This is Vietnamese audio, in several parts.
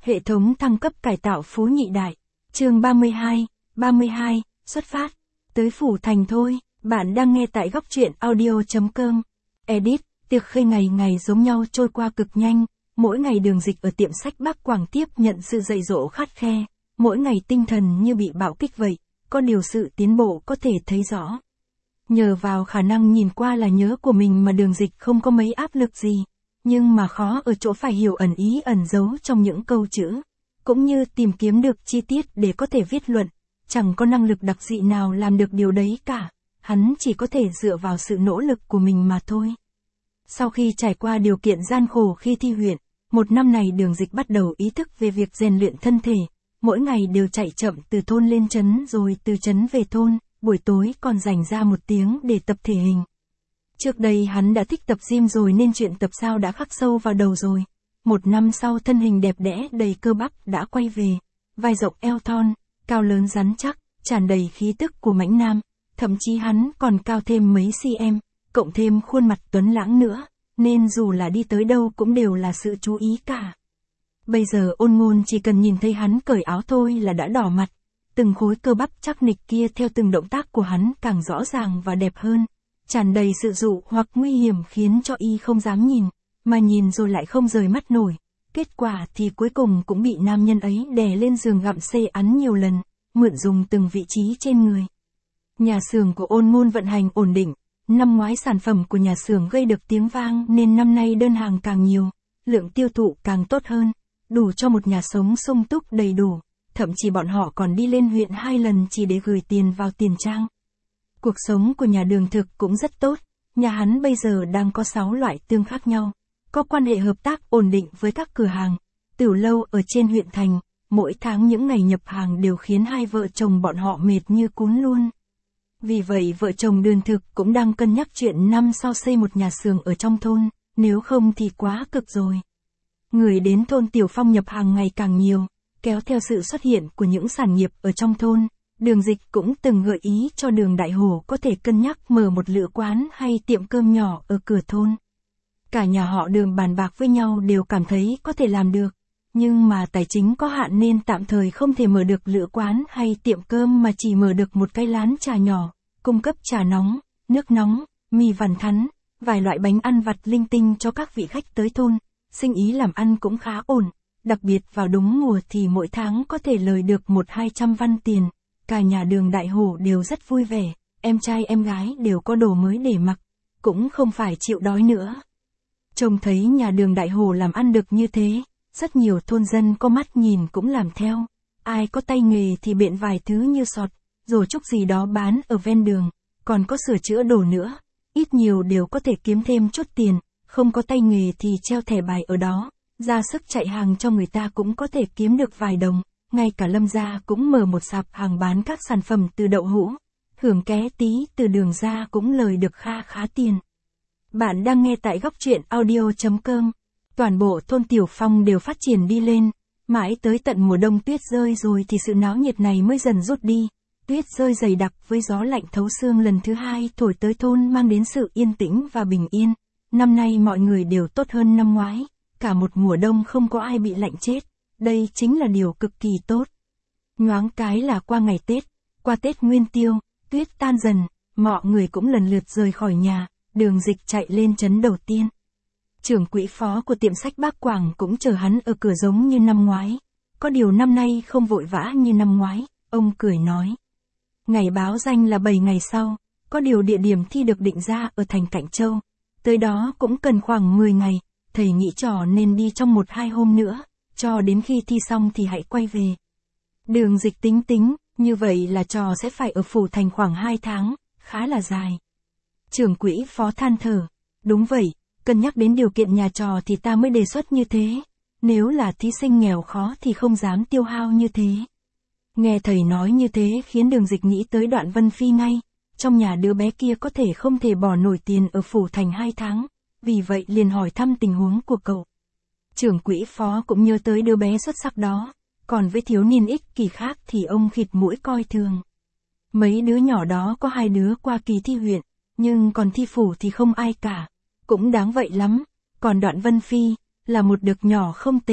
Hệ thống thăng cấp cải tạo Phú Nhị Đại. Chương 32, xuất phát. Tới Phủ Thành thôi, bạn đang nghe tại góc truyện audio.com. Edit, tiệc khơi ngày ngày giống nhau trôi qua cực nhanh, mỗi ngày Đường Dịch ở tiệm sách Bắc Quảng tiếp nhận sự dạy dỗ khắt khe, mỗi ngày tinh thần như bị bạo kích vậy, có điều sự tiến bộ có thể thấy rõ. Nhờ vào khả năng nhìn qua là nhớ của mình mà Đường Dịch không có mấy áp lực gì, nhưng mà khó ở chỗ phải hiểu ẩn ý ẩn giấu trong những câu chữ, cũng như tìm kiếm được chi tiết để có thể viết luận, chẳng có năng lực đặc dị nào làm được điều đấy cả, hắn chỉ có thể dựa vào sự nỗ lực của mình mà thôi. Sau khi trải qua điều kiện gian khổ khi thi huyện, một năm này Đường Dịch bắt đầu ý thức về việc rèn luyện thân thể, mỗi ngày đều chạy chậm từ thôn lên trấn rồi từ trấn về thôn, buổi tối còn dành ra 1 tiếng để tập thể hình. Trước đây hắn đã thích tập gym rồi nên chuyện tập sao đã khắc sâu vào đầu rồi. 1 năm sau thân hình đẹp đẽ đầy cơ bắp đã quay về, vai rộng eo thon, cao lớn rắn chắc, tràn đầy khí tức của mãnh nam, thậm chí hắn còn cao thêm mấy cm, cộng thêm khuôn mặt tuấn lãng nữa, nên dù là đi tới đâu cũng đều là sự chú ý cả. Bây giờ Ôn Ngôn chỉ cần nhìn thấy hắn cởi áo thôi là đã đỏ mặt, từng khối cơ bắp chắc nịch kia theo từng động tác của hắn càng rõ ràng và đẹp hơn, tràn đầy sự dụ hoặc nguy hiểm khiến cho y không dám nhìn, mà nhìn rồi lại không rời mắt nổi. Kết quả thì cuối cùng cũng bị nam nhân ấy đè lên giường gặm xê ắn nhiều lần, mượn dùng từng vị trí trên người. Nhà xưởng của Ôn Ngôn vận hành ổn định, năm ngoái sản phẩm của nhà xưởng gây được tiếng vang nên năm nay đơn hàng càng nhiều, lượng tiêu thụ càng tốt hơn, đủ cho một nhà sống sung túc đầy đủ, thậm chí bọn họ còn đi lên huyện 2 lần chỉ để gửi tiền vào tiền trang. Cuộc sống của nhà Đường thực cũng rất tốt, nhà hắn bây giờ đang có 6 loại tương khác nhau, có quan hệ hợp tác ổn định với các cửa hàng, tiểu lâu ở trên huyện thành, mỗi tháng những ngày nhập hàng đều khiến hai vợ chồng bọn họ mệt như cún luôn. Vì vậy vợ chồng Đường thực cũng đang cân nhắc chuyện năm sau xây một nhà xưởng ở trong thôn, nếu không thì quá cực rồi. Người đến thôn Tiểu Phong nhập hàng ngày càng nhiều, kéo theo sự xuất hiện của những sản nghiệp ở trong thôn. Đường Dịch cũng từng gợi ý cho Đường Đại Hổ có thể cân nhắc mở một lữ quán hay tiệm cơm nhỏ ở cửa thôn. Cả nhà họ Đường bàn bạc với nhau đều cảm thấy có thể làm được, nhưng mà tài chính có hạn nên tạm thời không thể mở được lữ quán hay tiệm cơm mà chỉ mở được một cái lán trà nhỏ, cung cấp trà nóng, nước nóng, mì vằn thắn, vài loại bánh ăn vặt linh tinh cho các vị khách tới thôn. Sinh ý làm ăn cũng khá ổn, đặc biệt vào đúng mùa thì mỗi tháng có thể lời được 100-200 văn tiền. Cả nhà Đường Đại Hổ đều rất vui vẻ, em trai em gái đều có đồ mới để mặc, cũng không phải chịu đói nữa. Trông thấy nhà Đường Đại Hổ làm ăn được như thế, rất nhiều thôn dân có mắt nhìn cũng làm theo. Ai có tay nghề thì biện vài thứ như sọt, rồi chúc gì đó bán ở ven đường, còn có sửa chữa đồ nữa, ít nhiều đều có thể kiếm thêm chút tiền. Không có tay nghề thì treo thẻ bài ở đó, ra sức chạy hàng cho người ta cũng có thể kiếm được vài đồng. Ngay cả Lâm gia cũng mở một sạp hàng bán các sản phẩm từ đậu hũ, hưởng ké tí từ Đường gia cũng lời được kha khá tiền. Bạn đang nghe tại góc truyện audio.com. Toàn bộ thôn Tiểu Phong đều phát triển đi lên, mãi tới tận mùa đông tuyết rơi rồi thì sự náo nhiệt này mới dần rút đi. Tuyết rơi dày đặc với gió lạnh thấu xương lần thứ 2 thổi tới thôn mang đến sự yên tĩnh và bình yên. Năm nay mọi người đều tốt hơn năm ngoái, cả một mùa đông không có ai bị lạnh chết, đây chính là điều cực kỳ tốt. Nhoáng cái là qua ngày Tết, qua Tết Nguyên Tiêu, tuyết tan dần, mọi người cũng lần lượt rời khỏi nhà, Đường Dịch chạy lên trấn đầu tiên. Trưởng quỹ phó của tiệm sách Bắc Quảng cũng chờ hắn ở cửa giống như năm ngoái, có điều năm nay không vội vã như năm ngoái, ông cười nói. Ngày báo danh là 7 ngày sau, có điều địa điểm thi được định ra ở thành Cạnh Châu. Tới đó cũng cần khoảng 10 ngày, thầy nghĩ trò nên đi trong 1-2 hôm nữa, cho đến khi thi xong thì hãy quay về. Đường Dịch tính, như vậy là trò sẽ phải ở Phủ Thành khoảng 2 tháng, khá là dài. Trưởng quỹ phó than thở, đúng vậy, cân nhắc đến điều kiện nhà trò thì ta mới đề xuất như thế, nếu là thí sinh nghèo khó thì không dám tiêu hao như thế. Nghe thầy nói như thế khiến Đường Dịch nghĩ tới Đoạn Vân Phi ngay. Trong nhà đứa bé kia có thể không thể bỏ nổi tiền ở Phủ Thành 2 tháng, vì vậy liền hỏi thăm tình huống của cậu. Trưởng quỹ phó cũng nhớ tới đứa bé xuất sắc đó, còn với thiếu niên ích kỷ khác thì ông khịt mũi coi thường. Mấy đứa nhỏ đó có 2 đứa qua kỳ thi huyện, nhưng còn thi phủ thì không ai cả, cũng đáng vậy lắm, còn Đoạn Vân Phi, là một đực nhỏ không tệ,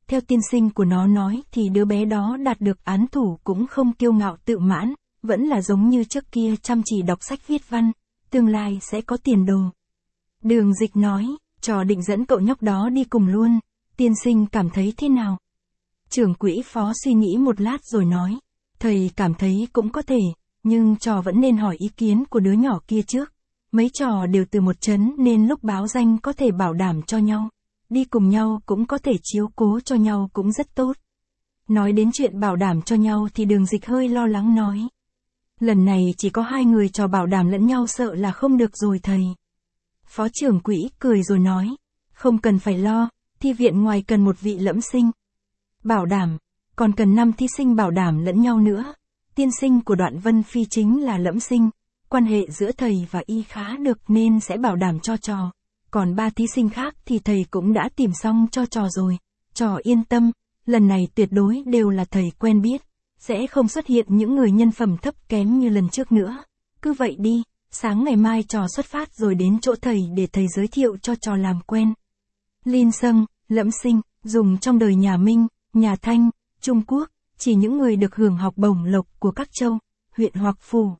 Theo tiên sinh của nó nói thì đứa bé đó đạt được án thủ cũng không kiêu ngạo tự mãn, vẫn là giống như trước kia chăm chỉ đọc sách viết văn, tương lai sẽ có tiền đồ. Đường Dịch nói, trò định dẫn cậu nhóc đó đi cùng luôn, tiên sinh cảm thấy thế nào? Trưởng quỹ phó suy nghĩ một lát rồi nói, thầy cảm thấy cũng có thể, nhưng trò vẫn nên hỏi ý kiến của đứa nhỏ kia trước. Mấy trò đều từ một trấn nên lúc báo danh có thể bảo đảm cho nhau. Đi cùng nhau cũng có thể chiếu cố cho nhau cũng rất tốt. Nói đến chuyện bảo đảm cho nhau thì Đường Dịch hơi lo lắng nói. Lần này chỉ có 2 người trò bảo đảm lẫn nhau sợ là không được rồi thầy. Phó trưởng quỹ cười rồi nói, không cần phải lo, thi viện ngoài cần một vị lẫm sinh. Bảo đảm, còn cần 5 thí sinh bảo đảm lẫn nhau nữa. Tiên sinh của Đoạn Vân Phi chính là lẫm sinh, quan hệ giữa thầy và y khá được nên sẽ bảo đảm cho trò. Còn 3 thí sinh khác thì thầy cũng đã tìm xong cho trò rồi. Trò yên tâm, lần này tuyệt đối đều là thầy quen biết, sẽ không xuất hiện những người nhân phẩm thấp kém như lần trước nữa. Cứ vậy đi, sáng ngày mai trò xuất phát rồi đến chỗ thầy để thầy giới thiệu cho trò làm quen. Linh Sâng, lẫm sinh, dùng trong đời nhà Minh, nhà Thanh, Trung Quốc, chỉ những người được hưởng học bổng lộc của các châu, huyện hoặc phủ.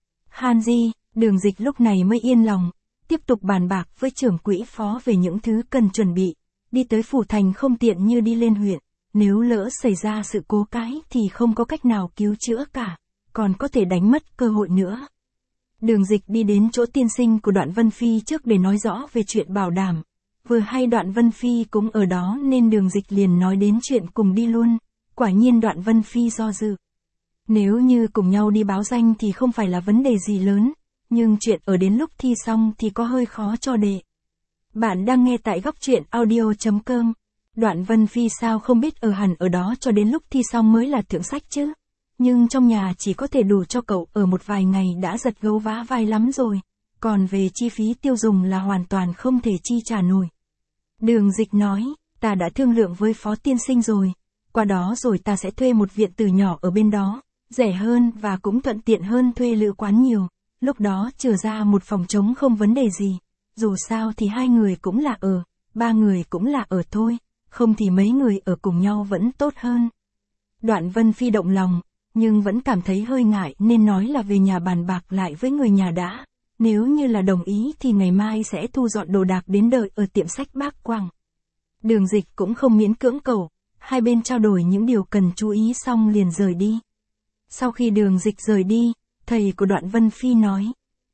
Han Di, Đường Dịch lúc này mới yên lòng, tiếp tục bàn bạc với trưởng quỹ phó về những thứ cần chuẩn bị. Đi tới phủ thành không tiện như đi lên huyện, nếu lỡ xảy ra sự cố cái thì không có cách nào cứu chữa cả, còn có thể đánh mất cơ hội nữa. Đường Dịch đi đến chỗ tiên sinh của Đoạn Vân Phi trước để nói rõ về chuyện bảo đảm. Vừa hay Đoạn Vân Phi cũng ở đó nên Đường Dịch liền nói đến chuyện cùng đi luôn. Quả nhiên Đoạn Vân Phi do dự. Nếu như cùng nhau đi báo danh thì không phải là vấn đề gì lớn, nhưng chuyện ở đến lúc thi xong thì có hơi khó cho đệ. Bạn đang nghe tại góc truyện audio.com. Đoạn Vân Phi sao không biết ở hẳn ở đó cho đến lúc thi xong mới là thượng sách chứ. Nhưng trong nhà chỉ có thể đủ cho cậu ở một vài ngày đã giật gấu vá vai lắm rồi. Còn về chi phí tiêu dùng là hoàn toàn không thể chi trả nổi. Đường Dịch nói, ta đã thương lượng với phó tiên sinh rồi. Qua đó rồi ta sẽ thuê một viện tử nhỏ ở bên đó, rẻ hơn và cũng thuận tiện hơn thuê lữ quán nhiều. Lúc đó trừ ra một phòng trống không vấn đề gì. Dù sao thì 2 người cũng là ở, 3 người cũng là ở thôi, không thì mấy người ở cùng nhau vẫn tốt hơn. Đoạn Vân Phi động lòng, nhưng vẫn cảm thấy hơi ngại nên nói là về nhà bàn bạc lại với người nhà đã. Nếu như là đồng ý thì ngày mai sẽ thu dọn đồ đạc đến đợi ở tiệm sách Bác Quang. Đường Dịch cũng không miễn cưỡng cầu, hai bên trao đổi những điều cần chú ý xong liền rời đi. Sau khi Đường Dịch rời đi, thầy của Đoạn Vân Phi nói.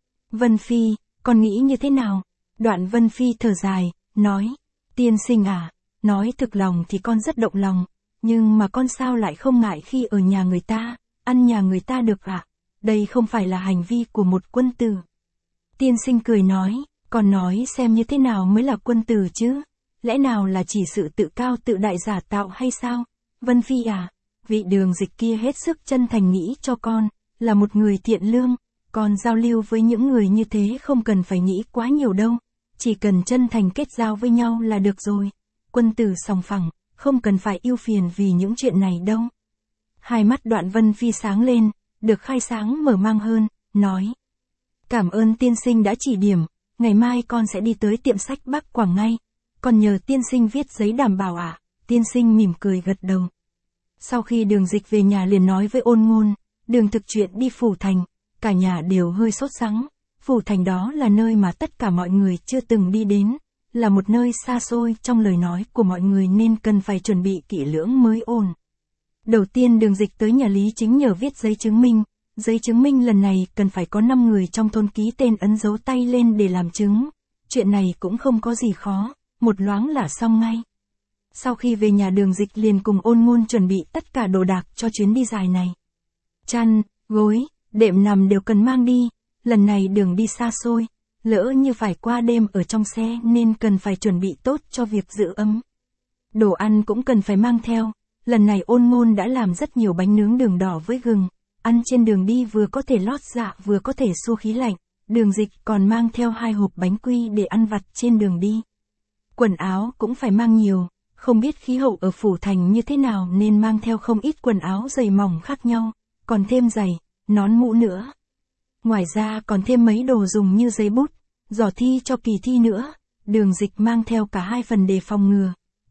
Vân Phi, con nghĩ như thế nào? Đoạn Vân Phi thở dài, nói. Tiên sinh à, nói thực lòng thì con rất động lòng, nhưng mà con sao lại không ngại khi ở nhà người ta, ăn nhà người ta được ạ? Đây không phải là hành vi của một quân tử. Tiên sinh cười nói, con nói xem như thế nào mới là quân tử chứ? Lẽ nào là chỉ sự tự cao tự đại giả tạo hay sao? Vân Phi à, vị Đường Dịch kia hết sức chân thành nghĩ cho con, là một người thiện lương, con giao lưu với những người như thế không cần phải nghĩ quá nhiều đâu, chỉ cần chân thành kết giao với nhau là được rồi. Quân tử sòng phẳng, không cần phải ưu phiền vì những chuyện này đâu. Hai mắt Đoạn Vân Phi sáng lên, được khai sáng mở mang hơn, nói. Cảm ơn tiên sinh đã chỉ điểm, ngày mai con sẽ đi tới tiệm sách Bắc Quảng ngay. Còn nhờ tiên sinh viết giấy đảm bảo ạ? Tiên sinh mỉm cười gật đầu. Sau khi Đường Dịch về nhà liền nói với Ôn Ngôn, Đường Thực chuyện đi phủ thành, cả nhà đều hơi sốt sắng. Phủ thành đó là nơi mà tất cả mọi người chưa từng đi đến, là một nơi xa xôi trong lời nói của mọi người nên cần phải chuẩn bị kỹ lưỡng mới ổn. Đầu tiên Đường Dịch tới nhà Lý Chính nhờ viết giấy chứng minh. Giấy chứng minh lần này cần phải có 5 người trong thôn ký tên ấn dấu tay lên để làm chứng. Chuyện này cũng không có gì khó, một loáng là xong ngay. Sau khi về nhà Đường Dịch liền cùng Ôn Ngôn chuẩn bị tất cả đồ đạc cho chuyến đi dài này. Chăn, gối, đệm nằm đều cần mang đi, lần này đường đi xa xôi, lỡ như phải qua đêm ở trong xe nên cần phải chuẩn bị tốt cho việc giữ ấm. Đồ ăn cũng cần phải mang theo, lần này Ôn Ngôn đã làm rất nhiều bánh nướng đường đỏ với gừng, ăn trên đường đi vừa có thể lót dạ vừa có thể xua khí lạnh. Đường Dịch còn mang theo 2 hộp bánh quy để ăn vặt trên đường đi. Quần áo cũng phải mang nhiều, không biết khí hậu ở phủ thành như thế nào nên mang theo không ít quần áo dày mỏng khác nhau, còn thêm giày, nón mũ nữa. Ngoài ra còn thêm mấy đồ dùng như giấy bút, giỏ thi cho kỳ thi nữa. Đường Dịch mang theo cả 2 phần đề phòng ngừa,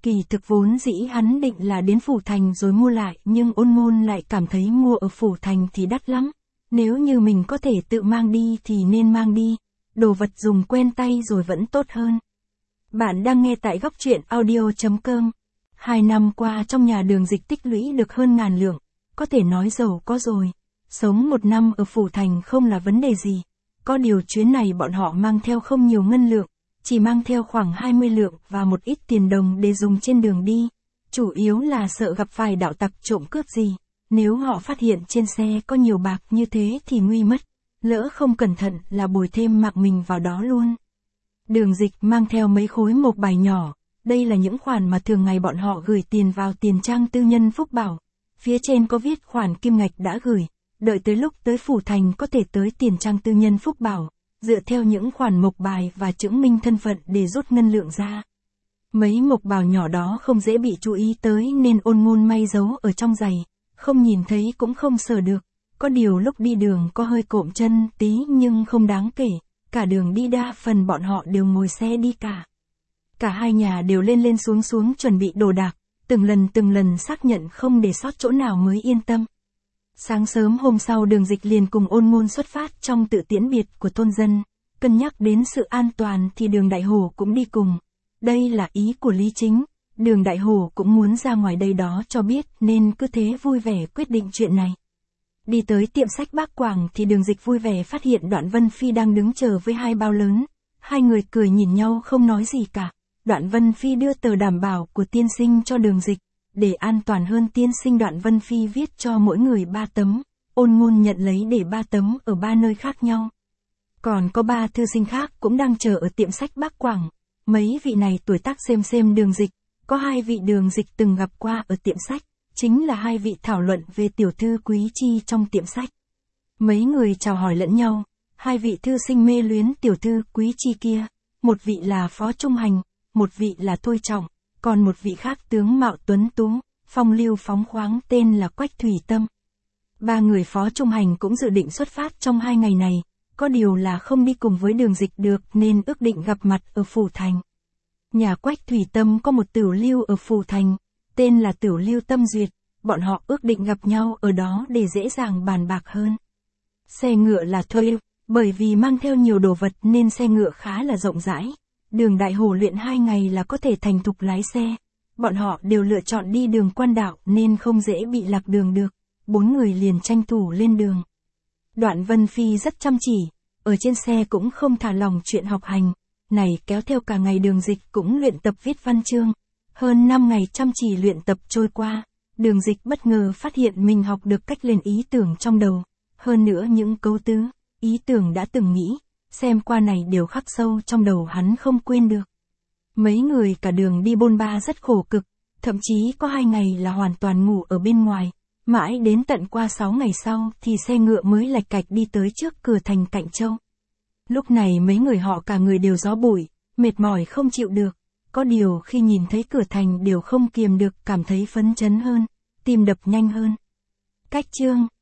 Kỳ thực vốn dĩ hắn định là đến Phủ Thành rồi mua lại, nhưng Ôn Ngôn lại cảm thấy mua ở Phủ Thành thì đắt lắm. Nếu như mình có thể tự mang đi thì nên mang đi, đồ vật dùng quen tay rồi vẫn tốt hơn. Bạn đang nghe tại góc truyện audio.com. 2 năm qua trong nhà Đường Dịch tích lũy được hơn 1000 lượng, có thể nói giàu có rồi. Sống 1 năm ở Phủ Thành không là vấn đề gì. Có điều chuyến này bọn họ mang theo không nhiều ngân lượng, chỉ mang theo khoảng 20 lượng và một ít tiền đồng để dùng trên đường đi. Chủ yếu là sợ gặp phải đạo tặc trộm cướp gì. Nếu họ phát hiện trên xe có nhiều bạc như thế thì nguy mất. Lỡ không cẩn thận là bồi thêm mạng mình vào đó luôn. Đường Dịch mang theo mấy khối mộc bài nhỏ. Đây là những khoản mà thường ngày bọn họ gửi tiền vào tiền trang tư nhân Phúc Bảo. Phía trên có viết khoản kim ngạch đã gửi. Đợi tới lúc tới Phủ Thành có thể tới tiền trang tư nhân Phúc Bảo, dựa theo những khoản mộc bài và chứng minh thân phận để rút ngân lượng ra. Mấy mộc bào nhỏ đó không dễ bị chú ý tới nên Ôn Ngôn may giấu ở trong giày, không nhìn thấy cũng không sờ được. Có điều lúc đi đường có hơi cộm chân tí nhưng không đáng kể, cả đường đi đa phần bọn họ đều ngồi xe đi cả. Cả hai nhà đều lên lên xuống xuống chuẩn bị đồ đạc, từng lần xác nhận không để sót chỗ nào mới yên tâm. Sáng sớm hôm sau Đường Dịch liền cùng Ôn Ngôn xuất phát trong tự tiễn biệt của thôn dân. Cân nhắc đến sự an toàn thì Đường Đại Hổ cũng đi cùng. Đây là ý của Lý Chính. Đường Đại Hổ cũng muốn ra ngoài đây đó cho biết nên cứ thế vui vẻ quyết định chuyện này. Đi tới tiệm sách Bác Quảng thì Đường Dịch vui vẻ phát hiện Đoạn Vân Phi đang đứng chờ với 2 bao lớn. Hai người cười nhìn nhau không nói gì cả. Đoạn Vân Phi đưa tờ đảm bảo của tiên sinh cho Đường Dịch. Để an toàn hơn tiên sinh Đoạn Vân Phi viết cho mỗi người 3 tấm, Ôn Ngôn nhận lấy để 3 tấm ở 3 nơi khác nhau. Còn có 3 thư sinh khác cũng đang chờ ở tiệm sách Bác Quảng. Mấy vị này tuổi tác xem Đường Dịch, có 2 vị Đường Dịch từng gặp qua ở tiệm sách, chính là 2 vị thảo luận về tiểu thư Quý Chi trong tiệm sách. Mấy người chào hỏi lẫn nhau, 2 vị thư sinh mê luyến tiểu thư Quý Chi kia, một vị là Phó Trung Hành, một vị là Thôi Trọng. Còn một vị khác tướng mạo tuấn tú, phong lưu phóng khoáng tên là Quách Thủy Tâm. 3 người Phó Trung Hành cũng dự định xuất phát trong 2 ngày này, có điều là không đi cùng với Đường Dịch được nên ước định gặp mặt ở Phủ Thành. Nhà Quách Thủy Tâm có một tửu lưu ở Phủ Thành, tên là tửu lưu Tâm Duyệt, bọn họ ước định gặp nhau ở đó để dễ dàng bàn bạc hơn. Xe ngựa là thuê, bởi vì mang theo nhiều đồ vật nên xe ngựa khá là rộng rãi. Đường Đại Hổ luyện 2 ngày là có thể thành thục lái xe. Bọn họ đều lựa chọn đi đường quan đạo nên không dễ bị lạc đường được. 4 người liền tranh thủ lên đường. Đoạn Vân Phi rất chăm chỉ, ở trên xe cũng không thả lỏng chuyện học hành. Này kéo theo cả ngày Đường Dịch cũng luyện tập viết văn chương. Hơn 5 ngày chăm chỉ luyện tập trôi qua, Đường Dịch bất ngờ phát hiện mình học được cách lên ý tưởng trong đầu. Hơn nữa những câu tứ, ý tưởng đã từng nghĩ. Xem qua này đều khắc sâu trong đầu hắn không quên được. Mấy người cả đường đi bôn ba rất khổ cực, thậm chí có 2 ngày là hoàn toàn ngủ ở bên ngoài, mãi đến tận qua 6 ngày sau thì xe ngựa mới lạch cạch đi tới trước cửa thành Cạnh Châu. Lúc này mấy người họ cả người đều gió bụi, mệt mỏi không chịu được, có điều khi nhìn thấy cửa thành đều không kiềm được cảm thấy phấn chấn hơn, tim đập nhanh hơn. Cách chương